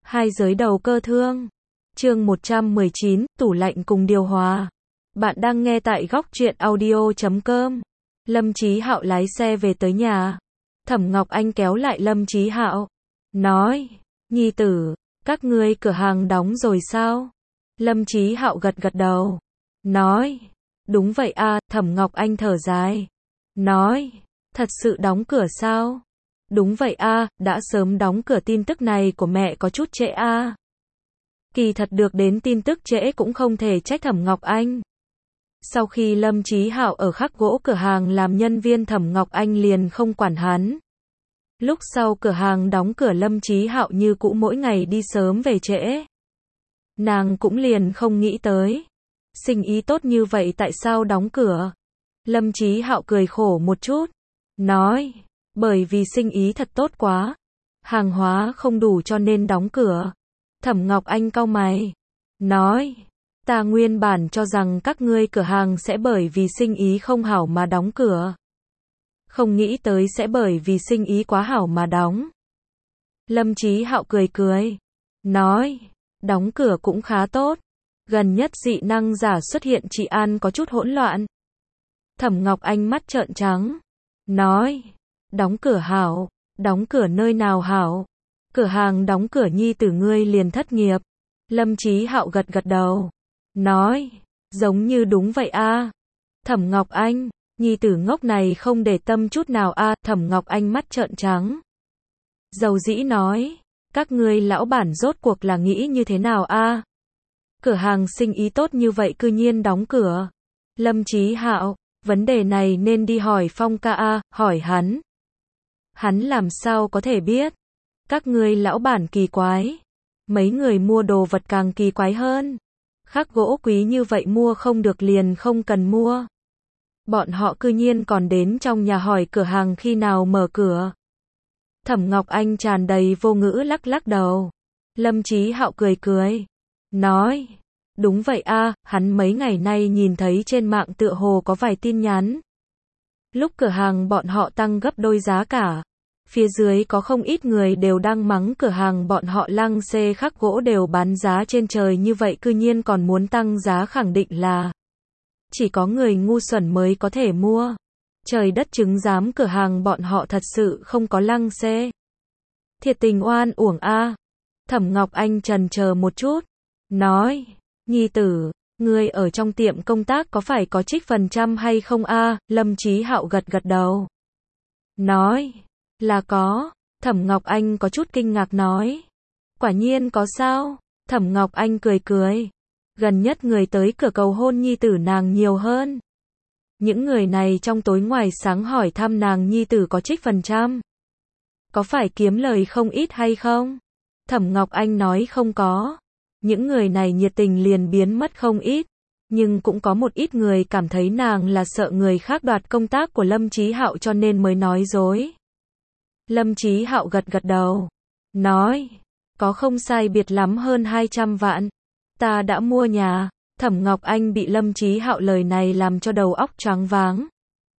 Hai giới đầu cơ thương. Chương 119, tủ lạnh cùng điều hòa. Bạn đang nghe tại góc truyện audio.com. Lâm Chí Hạo lái xe về tới nhà. Thẩm Ngọc Anh kéo lại Lâm Chí Hạo, nói: "Nhi tử, các ngươi cửa hàng đóng rồi sao?" Lâm Chí Hạo gật gật đầu, nói: "Đúng vậy a." Thẩm Ngọc Anh thở dài, nói: "Thật sự đóng cửa sao?" "Đúng vậy a, đã sớm đóng cửa." Tin tức này của mẹ có chút trễ a. Kỳ thật được đến tin tức trễ cũng không thể trách Thẩm Ngọc Anh. Sau khi Lâm Chí Hạo ở khắc gỗ cửa hàng làm nhân viên, Thẩm Ngọc Anh liền không quản hắn. Lúc sau cửa hàng đóng cửa, Lâm Chí Hạo như cũ mỗi ngày đi sớm về trễ. Nàng cũng liền không nghĩ tới, sinh ý tốt như vậy tại sao đóng cửa? Lâm Chí Hạo cười khổ một chút, nói: "Bởi vì sinh ý thật tốt quá, hàng hóa không đủ cho nên đóng cửa." Thẩm Ngọc Anh cau mày, nói: "Ta nguyên bản cho rằng các ngươi cửa hàng sẽ bởi vì sinh ý không hảo mà đóng cửa. Không nghĩ tới sẽ bởi vì sinh ý quá hảo mà đóng." Lâm Chí Hạo cười cười, nói: "Đóng cửa cũng khá tốt. Gần nhất dị năng giả xuất hiện, trị an có chút hỗn loạn." Thẩm Ngọc Anh mắt trợn trắng, nói: "Đóng cửa hảo? Đóng cửa nơi nào hảo? Cửa hàng đóng cửa nhi tử ngươi liền thất nghiệp." Lâm Chí Hạo gật gật đầu, nói: "Giống như đúng vậy a." Thẩm Ngọc Anh, nhi tử ngốc này không để tâm chút nào a. Thẩm Ngọc Anh mắt trợn trắng, dầu dĩ nói: "Các ngươi lão bản rốt cuộc là nghĩ như thế nào a? Cửa hàng sinh ý tốt như vậy cư nhiên đóng cửa." Lâm Chí Hạo, vấn đề này nên đi hỏi Phong ca a, hỏi hắn. Hắn làm sao có thể biết? Các ngươi lão bản kỳ quái. Mấy người mua đồ vật càng kỳ quái hơn. Khắc gỗ quý như vậy mua không được liền không cần mua. Bọn họ cư nhiên còn đến trong nhà hỏi cửa hàng khi nào mở cửa. Thẩm Ngọc Anh tràn đầy vô ngữ lắc lắc đầu. Lâm Chí Hạo cười cười, nói: "Đúng vậy a, hắn mấy ngày nay nhìn thấy trên mạng tựa hồ có vài tin nhắn. Lúc cửa hàng bọn họ tăng gấp đôi giá cả, phía dưới có không ít người đều đang mắng cửa hàng bọn họ lăng xê, khắc gỗ đều bán giá trên trời như vậy cư nhiên còn muốn tăng giá, khẳng định là chỉ có người ngu xuẩn mới có thể mua. Trời đất chứng giám cửa hàng bọn họ thật sự không có lăng xê. Thiệt tình oan uổng a." Thẩm Ngọc Anh chần chờ một chút, nói: "Nhi tử, ngươi ở trong tiệm công tác có phải có trích phần trăm hay không a?" Lâm Chí Hạo gật gật đầu, nói: "Là có." Thẩm Ngọc Anh có chút kinh ngạc nói: "Quả nhiên có sao?" Thẩm Ngọc Anh cười cười, gần nhất người tới cửa cầu hôn nhi tử nàng nhiều hơn. Những người này trong tối ngoài sáng hỏi thăm nàng nhi tử có trích phần trăm. Có phải kiếm lời không ít hay không? Thẩm Ngọc Anh nói không có. Những người này nhiệt tình liền biến mất không ít. Nhưng cũng có một ít người cảm thấy nàng là sợ người khác đoạt công tác của Lâm Chí Hạo cho nên mới nói dối. Lâm Chí Hạo gật gật đầu, nói: "Có không sai biệt lắm hơn 200 vạn. Ta đã mua nhà." Thẩm Ngọc Anh bị Lâm Chí Hạo lời này làm cho đầu óc choáng váng.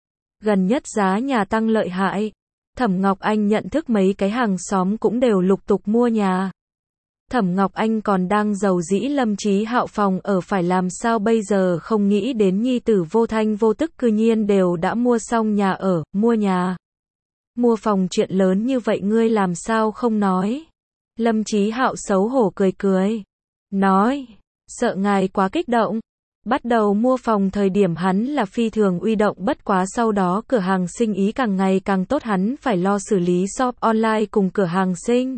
Gần nhất giá nhà tăng lợi hại. Thẩm Ngọc Anh nhận thức mấy cái hàng xóm cũng đều lục tục mua nhà. Thẩm Ngọc Anh còn đang rầu rĩ Lâm Chí Hạo phòng ở phải làm sao bây giờ, không nghĩ đến nhi tử vô thanh vô tức cư nhiên đều đã mua xong nhà ở, mua nhà, mua phòng, chuyện lớn như vậy ngươi làm sao không nói? Lâm Chí Hạo xấu hổ cười cười, nói: "Sợ ngài quá kích động." Bắt đầu mua phòng thời điểm hắn là phi thường uy động, bất quá sau đó cửa hàng sinh ý càng ngày càng tốt, hắn phải lo xử lý shop online cùng cửa hàng sinh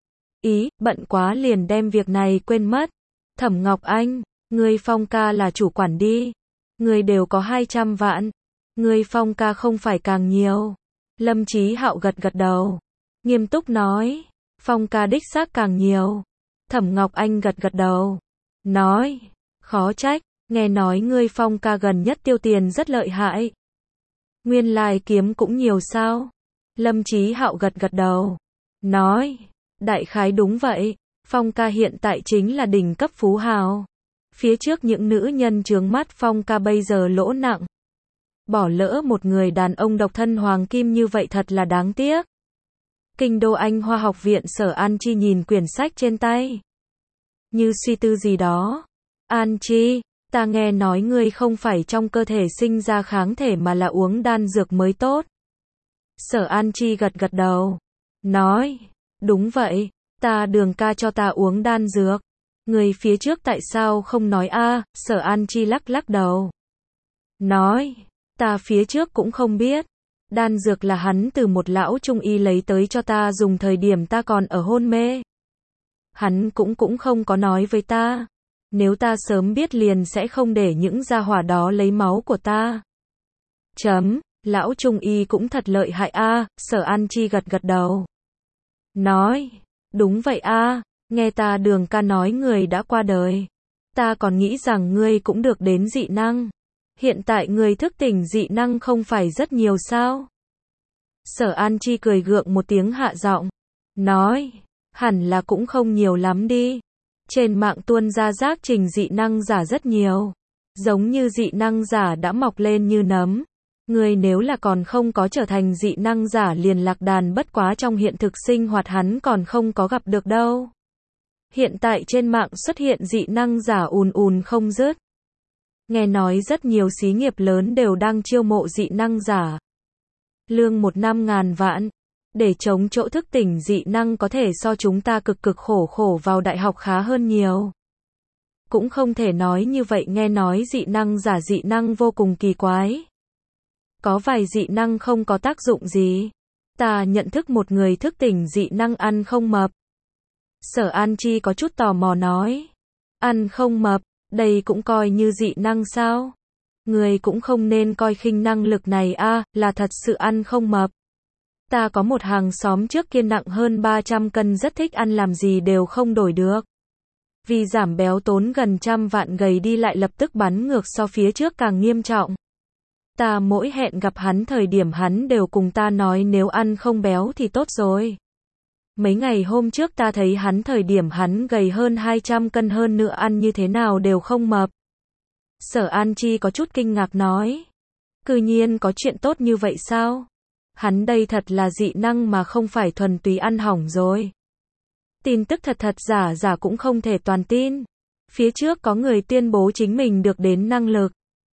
ý, bận quá liền đem việc này quên mất. Thẩm Ngọc Anh, ngươi Phong ca là chủ quản đi. Ngươi đều có 200 vạn. Ngươi Phong ca không phải càng nhiều. Lâm Chí Hạo gật gật đầu, nghiêm túc nói: "Phong ca đích xác càng nhiều." Thẩm Ngọc Anh gật gật đầu, nói: "Khó trách, nghe nói ngươi Phong ca gần nhất tiêu tiền rất lợi hại. Nguyên lai kiếm cũng nhiều sao?" Lâm Chí Hạo gật gật đầu, nói: "Đại khái đúng vậy, Phong ca hiện tại chính là đỉnh cấp phú hào. Phía trước những nữ nhân chướng mắt Phong ca bây giờ lỗ nặng. Bỏ lỡ một người đàn ông độc thân hoàng kim như vậy thật là đáng tiếc." Kinh đô Anh Hoa học viện. Sở An Chi nhìn quyển sách trên tay, như suy tư gì đó. An Chi, ta nghe nói ngươi không phải trong cơ thể sinh ra kháng thể mà là uống đan dược mới tốt. Sở An Chi gật gật đầu, nói, đúng vậy, Đường ca cho ta uống đan dược. Người phía trước tại sao không nói a? Sở An Chi lắc lắc đầu, nói, ta phía trước cũng không biết. Đan dược là hắn từ một lão trung y lấy tới cho ta dùng thời điểm ta còn ở hôn mê. Hắn cũng không có nói với ta. Nếu ta sớm biết liền sẽ không để những gia hỏa đó lấy máu của ta. Lão trung y cũng thật lợi hại a. Sở An Chi gật gật đầu, nói, đúng vậy a, nghe Đường ca nói người đã qua đời. Ta còn nghĩ rằng ngươi cũng được đến dị năng. Hiện tại người thức tỉnh dị năng không phải rất nhiều sao? Sở An Chi cười gượng một tiếng hạ giọng, nói, hẳn là cũng không nhiều lắm đi. Trên mạng tuôn ra giác trình dị năng giả rất nhiều. Giống như dị năng giả đã mọc lên như nấm. Người nếu là còn không có trở thành dị năng giả liền lạc đàn, bất quá trong hiện thực sinh hoạt hắn còn không có gặp được đâu. Hiện tại trên mạng xuất hiện dị năng giả ùn không dứt. Nghe nói rất nhiều xí nghiệp lớn đều đang chiêu mộ dị năng giả. Lương 1 năm ngàn vạn. Để chống chỗ thức tỉnh dị năng có thể so chúng ta cực khổ vào đại học khá hơn nhiều. Cũng không thể nói như vậy, nghe nói dị năng giả dị năng vô cùng kỳ quái. Có vài dị năng không có tác dụng gì. Ta nhận thức một người thức tỉnh dị năng ăn không mập. Sở An Chi có chút tò mò nói. Ăn không mập, đây cũng coi như dị năng sao? Người cũng không nên coi khinh năng lực này a, là thật sự ăn không mập. Ta có một hàng xóm trước kia nặng hơn 300 cân rất thích ăn, làm gì đều không đổi được. Vì giảm béo tốn gần 100 vạn, gầy đi lại lập tức bắn ngược so phía trước càng nghiêm trọng. Ta mỗi hẹn gặp hắn thời điểm hắn đều cùng ta nói nếu ăn không béo thì tốt rồi. Mấy ngày hôm trước ta thấy hắn thời điểm hắn gầy hơn 200 cân hơn nữa, ăn như thế nào đều không mập. Sở An Chi có chút kinh ngạc nói. Cư nhiên có chuyện tốt như vậy sao? Hắn đây thật là dị năng mà không phải thuần túy ăn hỏng rồi. Tin tức thật giả cũng không thể toàn tin. Phía trước có người tuyên bố chính mình được đến năng lực.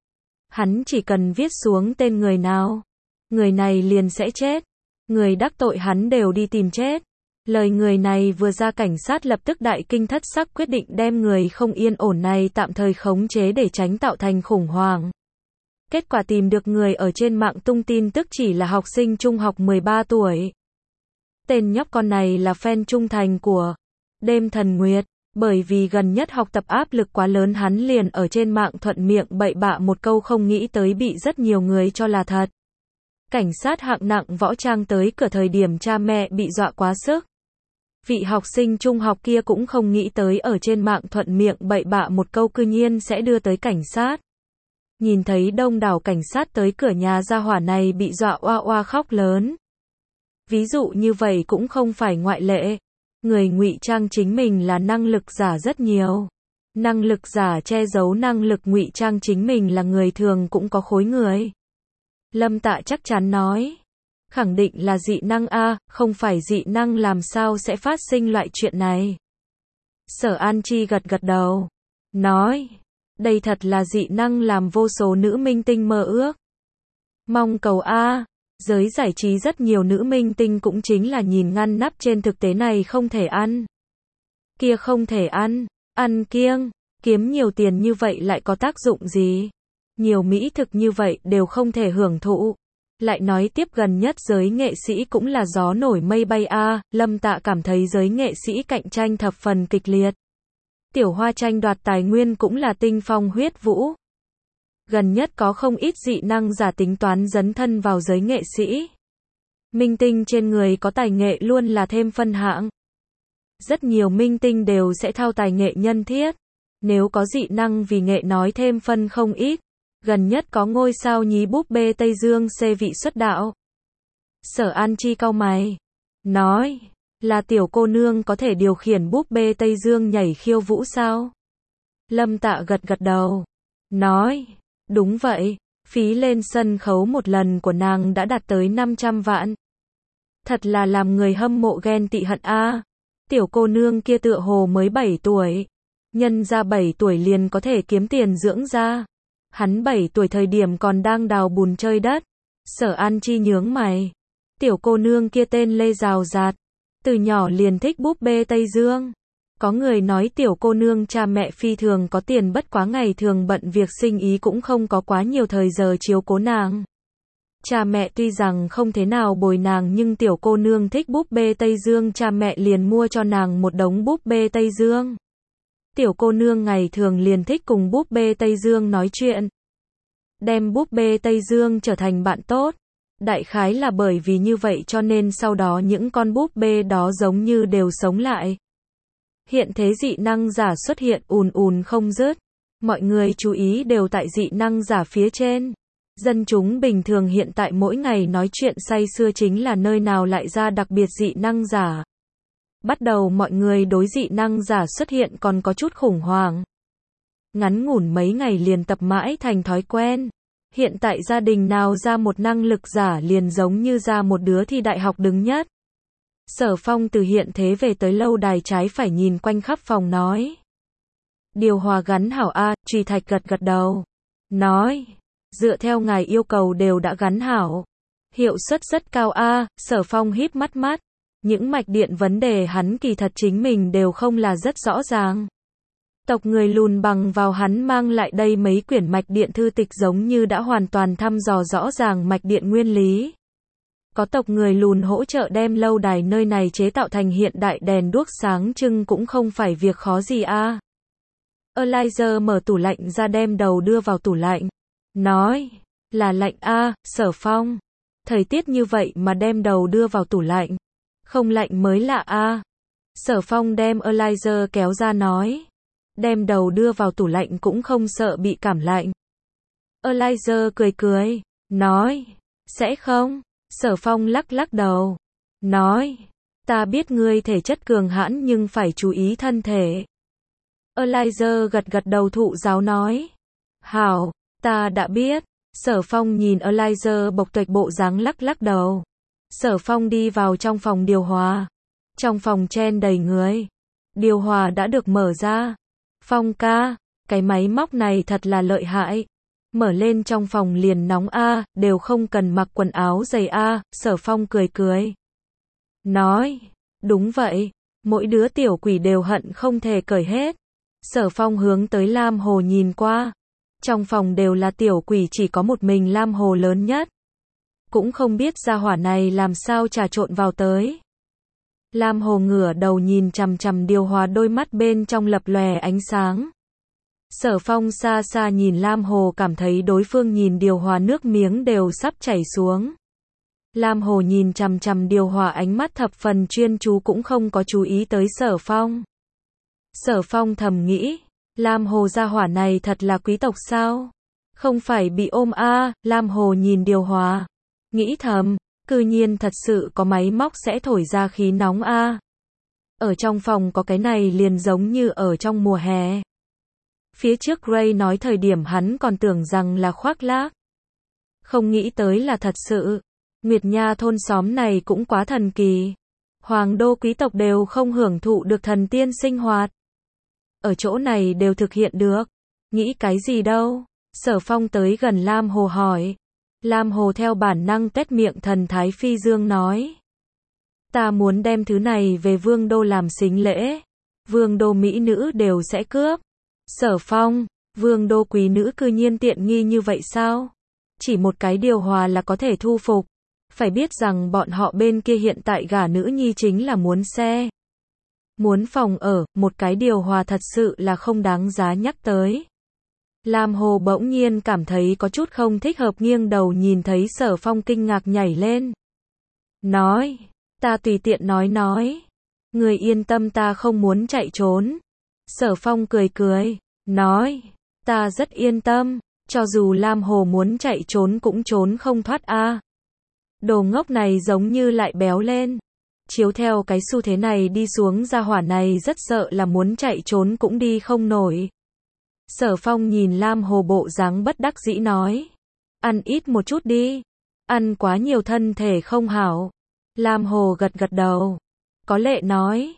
Hắn chỉ cần viết xuống tên người nào, người này liền sẽ chết. Người đắc tội hắn đều đi tìm chết. Lời người này vừa ra, cảnh sát lập tức đại kinh thất sắc, quyết định đem người không yên ổn này tạm thời khống chế để tránh tạo thành khủng hoảng. Kết quả tìm được người ở trên mạng tung tin tức chỉ là học sinh trung học 13 tuổi. Tên nhóc con này là fan trung thành của Đêm Thần Nguyệt. Bởi vì gần nhất học tập áp lực quá lớn, hắn liền ở trên mạng thuận miệng bậy bạ một câu, không nghĩ tới bị rất nhiều người cho là thật. Cảnh sát hạng nặng võ trang tới cửa thời điểm cha mẹ bị dọa quá sức. Vị học sinh trung học kia cũng không nghĩ tới ở trên mạng thuận miệng bậy bạ một câu cư nhiên sẽ đưa tới cảnh sát. Nhìn thấy đông đảo cảnh sát tới cửa nhà, gia hỏa này bị dọa oa oa khóc lớn. Ví dụ như vậy cũng không phải ngoại lệ. Người ngụy trang chính mình là năng lực giả rất nhiều. Năng lực giả che giấu năng lực ngụy trang chính mình là người thường cũng có khối người. Lâm Tạ chắc chắn nói. Khẳng định là dị năng a, không phải dị năng làm sao sẽ phát sinh loại chuyện này. Sở An Chi gật gật đầu, nói, đây thật là dị năng làm vô số nữ minh tinh mơ ước. Mong cầu a. Giới giải trí rất nhiều nữ minh tinh cũng chính là nhìn ngăn nắp, trên thực tế này không thể ăn. Kia không thể ăn, ăn kiêng, kiếm nhiều tiền như vậy lại có tác dụng gì? Nhiều mỹ thực như vậy đều không thể hưởng thụ. Lại nói tiếp, gần nhất giới nghệ sĩ cũng là gió nổi mây bay a. Lâm Tạ cảm thấy giới nghệ sĩ cạnh tranh thập phần kịch liệt. Tiểu Hoa tranh đoạt tài nguyên cũng là tinh phong huyết vũ. Gần nhất có không ít dị năng giả tính toán dấn thân vào giới nghệ sĩ. Minh tinh trên người có tài nghệ luôn là thêm phân hạng. Rất nhiều minh tinh đều sẽ thao tài nghệ nhân thiết. Nếu có dị năng vì nghệ nói thêm phân không ít. Gần nhất có ngôi sao nhí búp bê Tây Dương xê vị xuất đạo. Sở An Chi cau mày, nói, là tiểu cô nương có thể điều khiển búp bê Tây Dương nhảy khiêu vũ sao? Lâm Tạ gật gật đầu, nói, đúng vậy, phí lên sân khấu một lần của nàng đã đạt tới 500 vạn. Thật là làm người hâm mộ ghen tị hận a. Tiểu cô nương kia tựa hồ mới 7 tuổi. Nhân ra 7 tuổi liền có thể kiếm tiền dưỡng ra. Hắn 7 tuổi thời điểm còn đang đào bùn chơi đất. Sở An Chi nhướng mày. Tiểu cô nương kia tên Lê Rào Rạt. Từ nhỏ liền thích búp bê Tây Dương. Có người nói tiểu cô nương cha mẹ phi thường có tiền, bất quá ngày thường bận việc sinh ý cũng không có quá nhiều thời giờ chiếu cố nàng. Cha mẹ tuy rằng không thế nào bồi nàng, nhưng tiểu cô nương thích búp bê Tây Dương, cha mẹ liền mua cho nàng một đống búp bê Tây Dương. Tiểu cô nương ngày thường liền thích cùng búp bê Tây Dương nói chuyện. Đem búp bê Tây Dương trở thành bạn tốt. Đại khái là bởi vì như vậy cho nên sau đó những con búp bê đó giống như đều sống lại. Hiện thế dị năng giả xuất hiện ùn ùn không dứt. Mọi người chú ý đều tại dị năng giả phía trên. Dân chúng bình thường hiện tại mỗi ngày nói chuyện say sưa chính là nơi nào lại ra đặc biệt dị năng giả. Bắt đầu mọi người đối dị năng giả xuất hiện còn có chút khủng hoảng. Ngắn ngủn mấy ngày liền tập mãi thành thói quen. Hiện tại gia đình nào ra một năng lực giả liền giống như ra một đứa thi đại học đứng nhất. Sở Phong từ hiện thế về tới lâu đài trái phải nhìn quanh khắp phòng nói. Điều hòa gắn hảo a. Trùy Thạch gật gật đầu. Nói. Dựa theo ngài yêu cầu đều đã gắn hảo. Hiệu suất rất cao a. Sở Phong híp mắt mắt. Những mạch điện vấn đề hắn kỳ thật chính mình đều không là rất rõ ràng. Tộc người lùn bằng vào hắn mang lại đây mấy quyển mạch điện thư tịch giống như đã hoàn toàn thăm dò rõ ràng mạch điện nguyên lý. Có tộc người lùn hỗ trợ đem lâu đài nơi này chế tạo thành hiện đại đèn đuốc sáng trưng cũng không phải việc khó gì a. Elijah mở tủ lạnh ra đem đầu đưa vào tủ lạnh. Nói, là lạnh a. Sở Phong. Thời tiết như vậy mà đem đầu đưa vào tủ lạnh. Không lạnh mới lạ a. Sở Phong đem Elijah kéo ra nói. Đem đầu đưa vào tủ lạnh cũng không sợ bị cảm lạnh. Elijah cười cười. Nói, sẽ không. Sở Phong lắc lắc đầu. Nói, ta biết ngươi thể chất cường hãn nhưng phải chú ý thân thể. Elijah gật gật đầu thụ giáo nói. Hảo, ta đã biết. Sở Phong nhìn Elijah bộc tuệch bộ dáng lắc lắc đầu. Sở Phong đi vào trong phòng điều hòa. Trong phòng chen đầy người. Điều hòa đã được mở ra. Phong ca, cái máy móc này thật là lợi hại. Mở lên trong phòng liền nóng a, đều không cần mặc quần áo dày a. Sở Phong cười cười. Nói, đúng vậy, mỗi đứa tiểu quỷ đều hận không thể cởi hết. Sở Phong hướng tới Lam Hồ nhìn qua. Trong phòng đều là tiểu quỷ, chỉ có một mình Lam Hồ lớn nhất. Cũng không biết gia hỏa này làm sao trà trộn vào tới. Lam Hồ ngửa đầu nhìn chằm chằm điều hòa, đôi mắt bên trong lập lòe ánh sáng. Sở Phong xa xa nhìn Lam Hồ, cảm thấy đối phương nhìn điều hòa nước miếng đều sắp chảy xuống. Lam Hồ nhìn chằm chằm điều hòa, ánh mắt thập phần chuyên chú, cũng không có chú ý tới Sở Phong. Sở Phong thầm nghĩ, Lam Hồ gia hỏa này thật là quý tộc sao? Không phải bị ôm a. Lam Hồ nhìn điều hòa, nghĩ thầm, cư nhiên thật sự có máy móc sẽ thổi ra khí nóng a. Ở trong phòng có cái này liền giống như ở trong mùa hè. Phía trước Gray nói thời điểm hắn còn tưởng rằng là khoác lác. Không nghĩ tới là thật sự. Nguyệt Nha thôn xóm này cũng quá thần kỳ. Hoàng đô quý tộc đều không hưởng thụ được thần tiên sinh hoạt. Ở chỗ này đều thực hiện được. Nghĩ cái gì đâu? Sở Phong tới gần Lam Hồ hỏi. Lam Hồ theo bản năng tuét miệng, thần thái phi dương nói. Ta muốn đem thứ này về vương đô làm sính lễ. Vương đô mỹ nữ đều sẽ cướp. Sở Phong, vương đô quý nữ cư nhiên tiện nghi như vậy sao? Chỉ một cái điều hòa là có thể thu phục. Phải biết rằng bọn họ bên kia hiện tại gả nữ nhi chính là muốn xe. Muốn phòng ở, một cái điều hòa thật sự là không đáng giá nhắc tới. Lam Hồ bỗng nhiên cảm thấy có chút không thích hợp, nghiêng đầu nhìn thấy Sở Phong kinh ngạc nhảy lên. Nói, ta tùy tiện nói. Người yên tâm, ta không muốn chạy trốn. Sở Phong cười cười, nói, ta rất yên tâm, cho dù Lam Hồ muốn chạy trốn cũng trốn không thoát a. Đồ ngốc này giống như lại béo lên. Chiếu theo cái xu thế này đi xuống, gia hỏa này rất sợ là muốn chạy trốn cũng đi không nổi. Sở Phong nhìn Lam Hồ bộ dáng bất đắc dĩ nói. Ăn ít một chút đi. Ăn quá nhiều thân thể không hảo. Lam Hồ gật gật đầu. Có Lệ nói,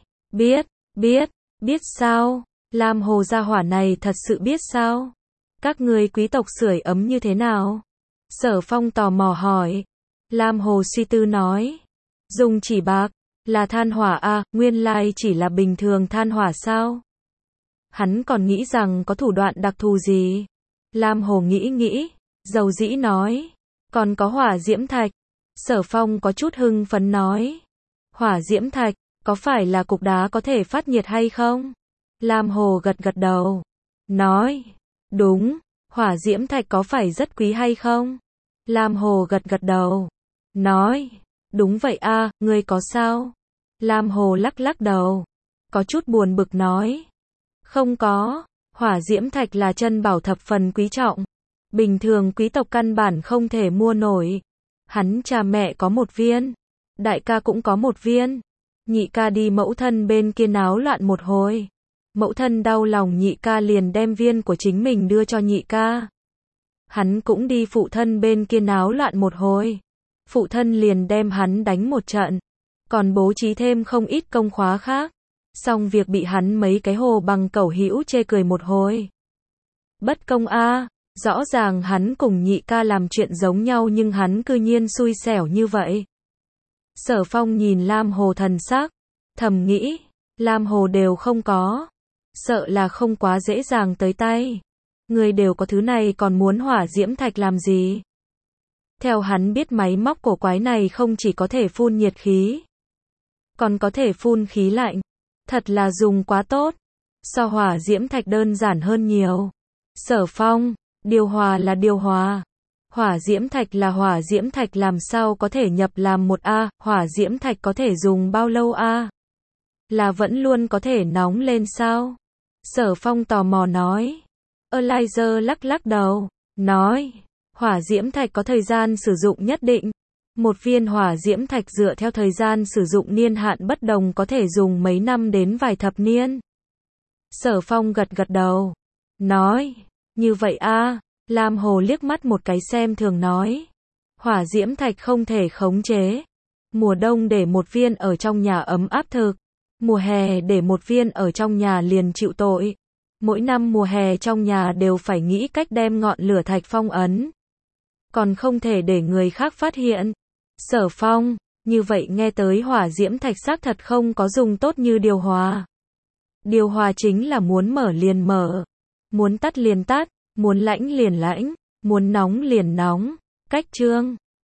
biết sao? Lam Hồ gia hỏa này thật sự biết sao? Các người quý tộc sưởi ấm như thế nào? Sở Phong tò mò hỏi. Lam Hồ suy tư nói, dùng chỉ bạc, là than hỏa à, nguyên lai chỉ là bình thường than hỏa sao? Hắn còn nghĩ rằng có thủ đoạn đặc thù gì? Lam Hồ nghĩ, dầu dĩ nói, còn có hỏa diễm thạch. Sở Phong có chút hưng phấn nói, hỏa diễm thạch, có phải là cục đá có thể phát nhiệt hay không? Lam Hồ gật gật đầu, nói, đúng, hỏa diễm thạch có phải rất quý hay không? Lam Hồ gật gật đầu, nói, đúng vậy a, ngươi có sao? Lam Hồ lắc đầu, có chút buồn bực nói, không có, hỏa diễm thạch là chân bảo thập phần quý trọng, bình thường quý tộc căn bản không thể mua nổi. Hắn cha mẹ có một viên, đại ca cũng có một viên, nhị ca đi mẫu thân bên kia náo loạn một hồi. Mẫu thân đau lòng nhị ca liền đem viên của chính mình đưa cho nhị ca. Hắn cũng đi phụ thân bên kia náo loạn một hồi. Phụ thân liền đem hắn đánh một trận, còn bố trí thêm không ít công khóa khác. Xong việc bị hắn mấy cái hồ bằng cẩu hữu chê cười một hồi. Bất công a, rõ ràng hắn cùng nhị ca làm chuyện giống nhau nhưng hắn cư nhiên xui xẻo như vậy. Sở Phong nhìn Lam Hồ thần sắc, thầm nghĩ, Lam Hồ đều không có, sợ là không quá dễ dàng tới tay. Người đều có thứ này còn muốn hỏa diễm thạch làm gì? Theo hắn biết máy móc cổ quái này không chỉ có thể phun nhiệt khí, còn có thể phun khí lạnh. Thật là dùng quá tốt. So hỏa diễm thạch đơn giản hơn nhiều. Sở Phong, điều hòa là điều hòa. Hỏa diễm thạch là hỏa diễm thạch, làm sao có thể nhập làm một a? Hỏa diễm thạch có thể dùng bao lâu a? Là vẫn luôn có thể nóng lên sao? Sở Phong tò mò nói. Elijah lắc đầu, nói, hỏa diễm thạch có thời gian sử dụng nhất định. Một viên hỏa diễm thạch dựa theo thời gian sử dụng niên hạn bất đồng có thể dùng mấy năm đến vài thập niên. Sở Phong gật đầu, nói, như vậy a? Lam Hồ liếc mắt một cái xem thường nói, hỏa diễm thạch không thể khống chế. Mùa đông để một viên ở trong nhà ấm áp thực, mùa hè để một viên ở trong nhà liền chịu tội. Mỗi năm mùa hè trong nhà đều phải nghĩ cách đem ngọn lửa thạch phong ấn, còn không thể để người khác phát hiện. Sở Phong, như vậy nghe tới hỏa diễm thạch xác thật không có dùng tốt như điều hòa. Điều hòa chính là muốn mở liền mở, muốn tắt liền tắt, muốn lãnh liền lãnh, muốn nóng liền nóng. Cách chương